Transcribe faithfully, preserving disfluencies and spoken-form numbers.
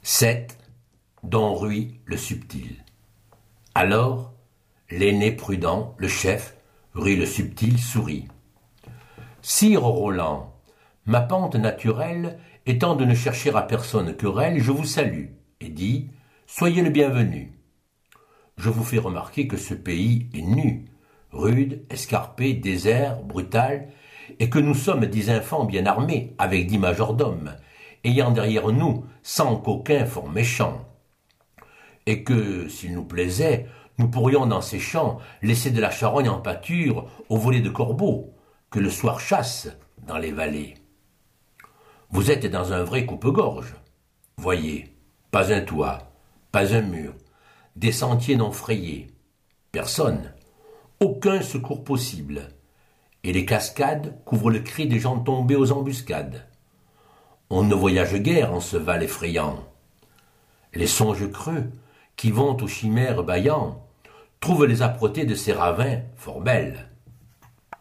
sept. Don Rui le subtil. Alors, l'aîné prudent, le chef, Rui le subtil, sourit. Sire Roland, ma pente naturelle étant de ne chercher à personne querelle, je vous salue et dis, soyez le bienvenu. Je vous fais remarquer que ce pays est nu, rude, escarpé, désert, brutal, et que nous sommes dix enfants bien armés, avec dix majordomes, ayant derrière nous cent coquins fort méchants. Et que, s'il nous plaisait, nous pourrions dans ces champs laisser de la charogne en pâture aux volées de corbeaux, que le soir chasse dans les vallées. Vous êtes dans un vrai coupe-gorge. Voyez, pas un toit, pas un mur, des sentiers non frayés, personne, aucun secours possible, et les cascades couvrent le cri des gens tombés aux embuscades. On ne voyage guère en ce val effrayant. Les songes creux, qui vont aux chimères bâillants, trouvent les âpretés de ces ravins fort belles.